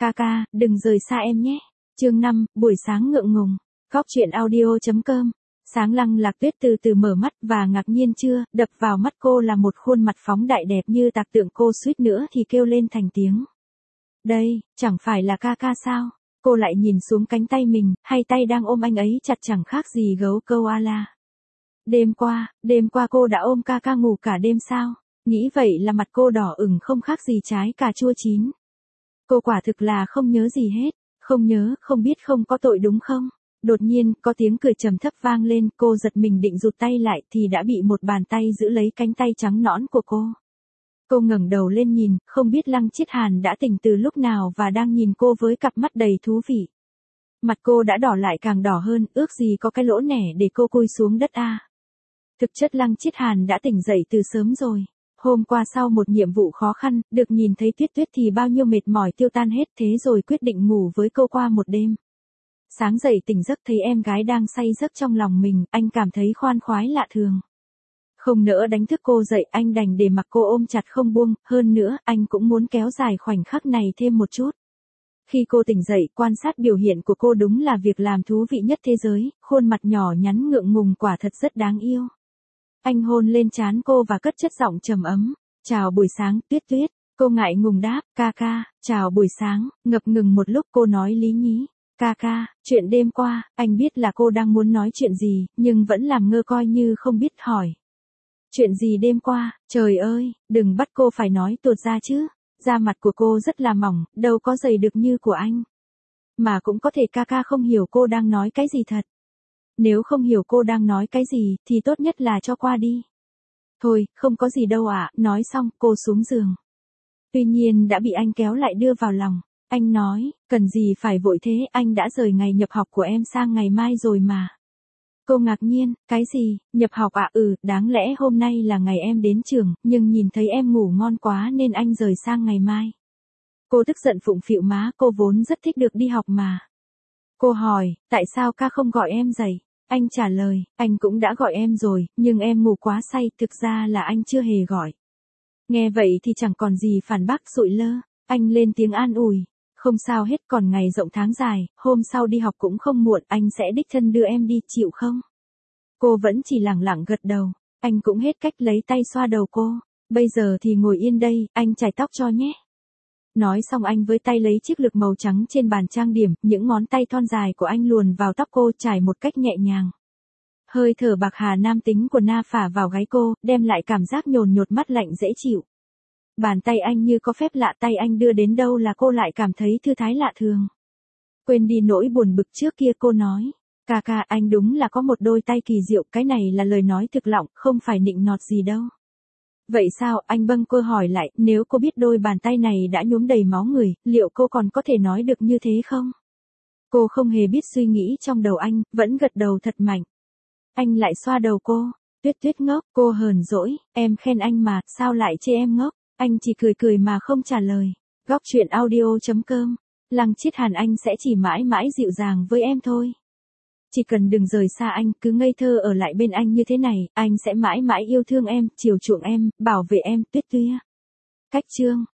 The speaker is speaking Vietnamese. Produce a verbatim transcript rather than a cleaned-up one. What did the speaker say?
ca ca, đừng rời xa em nhé. Chương năm, buổi sáng ngượng ngùng. Góc truyện audio chấm com. Sáng Lăng Lạc Tuyết từ từ mở mắt và ngạc nhiên chưa, đập vào mắt cô là một khuôn mặt phóng đại đẹp như tạc tượng, cô suýt nữa thì kêu lên thành tiếng. Đây, chẳng phải là ca ca sao? Cô lại nhìn xuống cánh tay mình, hay tay đang ôm anh ấy chặt chẳng khác gì gấu koala. Đêm qua, đêm qua cô đã ôm ca ca ngủ cả đêm sao? Nghĩ vậy là mặt cô đỏ ửng không khác gì trái cà chua chín. Cô quả thực là không nhớ gì hết, không nhớ, không biết, không có tội đúng không? Đột nhiên, có tiếng cười trầm thấp vang lên, cô giật mình định rụt tay lại thì đã bị một bàn tay giữ lấy cánh tay trắng nõn của cô. Cô ngẩng đầu lên nhìn, không biết Lăng Chiết Hàn đã tỉnh từ lúc nào và đang nhìn cô với cặp mắt đầy thú vị. Mặt cô đã đỏ lại càng đỏ hơn, ước gì có cái lỗ nẻ để cô cúi xuống đất a. À. Thực chất Lăng Chiết Hàn đã tỉnh dậy từ sớm rồi. Hôm qua sau một nhiệm vụ khó khăn, được nhìn thấy Tuyết Tuyết thì bao nhiêu mệt mỏi tiêu tan hết, thế rồi quyết định ngủ với cô qua một đêm. Sáng dậy tỉnh giấc thấy em gái đang say giấc trong lòng mình, anh cảm thấy khoan khoái lạ thường. Không nỡ đánh thức cô dậy, anh đành để mặc cô ôm chặt không buông, hơn nữa, anh cũng muốn kéo dài khoảnh khắc này thêm một chút. Khi cô tỉnh dậy, quan sát biểu hiện của cô đúng là việc làm thú vị nhất thế giới, khuôn mặt nhỏ nhắn ngượng ngùng quả thật rất đáng yêu. Anh hôn lên trán cô và cất chất giọng trầm ấm. Chào buổi sáng, Tuyết Tuyết. Cô ngại ngùng đáp, ca ca, chào buổi sáng, ngập ngừng một lúc cô nói lý nhí. Ca ca, chuyện đêm qua, anh biết là cô đang muốn nói chuyện gì, nhưng vẫn làm ngơ coi như không biết hỏi. Chuyện gì đêm qua, trời ơi, đừng bắt cô phải nói tuột ra chứ. Da mặt của cô rất là mỏng, đâu có dày được như của anh. Mà cũng có thể ca ca không hiểu cô đang nói cái gì thật. Nếu không hiểu cô đang nói cái gì, thì tốt nhất là cho qua đi. Thôi, không có gì đâu ạ, à. Nói xong, cô xuống giường. Tuy nhiên đã bị anh kéo lại đưa vào lòng. Anh nói, cần gì phải vội thế, anh đã rời ngày nhập học của em sang ngày mai rồi mà. Cô ngạc nhiên, cái gì, nhập học ạ? À? Ừ, đáng lẽ hôm nay là ngày em đến trường, nhưng nhìn thấy em ngủ ngon quá nên anh rời sang ngày mai. Cô tức giận phụng phịu má, cô vốn rất thích được đi học mà. Cô hỏi, tại sao ca không gọi em dậy? Anh trả lời, anh cũng đã gọi em rồi, nhưng em ngủ quá say, thực ra là anh chưa hề gọi. Nghe vậy thì chẳng còn gì phản bác sụi lơ, anh lên tiếng an ủi. Không sao hết, còn ngày rộng tháng dài, hôm sau đi học cũng không muộn, anh sẽ đích thân đưa em đi, chịu không? Cô vẫn chỉ lẳng lặng gật đầu, anh cũng hết cách lấy tay xoa đầu cô. Bây giờ thì ngồi yên đây, anh chải tóc cho nhé. Nói xong anh với tay lấy chiếc lược màu trắng trên bàn trang điểm, những ngón tay thon dài của anh luồn vào tóc cô chải một cách nhẹ nhàng. Hơi thở bạc hà nam tính của Na phả vào gáy cô, đem lại cảm giác nhồn nhột mát lạnh dễ chịu. Bàn tay anh như có phép lạ, tay anh đưa đến đâu là cô lại cảm thấy thư thái lạ thường. Quên đi nỗi buồn bực trước kia, cô nói. Ca ca, anh đúng là có một đôi tay kỳ diệu, cái này là lời nói thực lòng, không phải nịnh nọt gì đâu. Vậy sao, anh bâng cô hỏi lại, nếu cô biết đôi bàn tay này đã nhuốm đầy máu người, liệu cô còn có thể nói được như thế không? Cô không hề biết suy nghĩ trong đầu anh, vẫn gật đầu thật mạnh. Anh lại xoa đầu cô. Tuyết Tuyết ngốc, cô hờn dỗi, em khen anh mà, sao lại chê em ngốc? Anh chỉ cười cười mà không trả lời. Góc truyện audio chấm com. Lăng Chiết Hàn, anh sẽ chỉ mãi mãi dịu dàng với em thôi. Chỉ cần đừng rời xa anh, cứ ngây thơ ở lại bên anh như thế này, anh sẽ mãi mãi yêu thương em, chiều chuộng em, bảo vệ em, Tuyết Tuyết. Cách chương.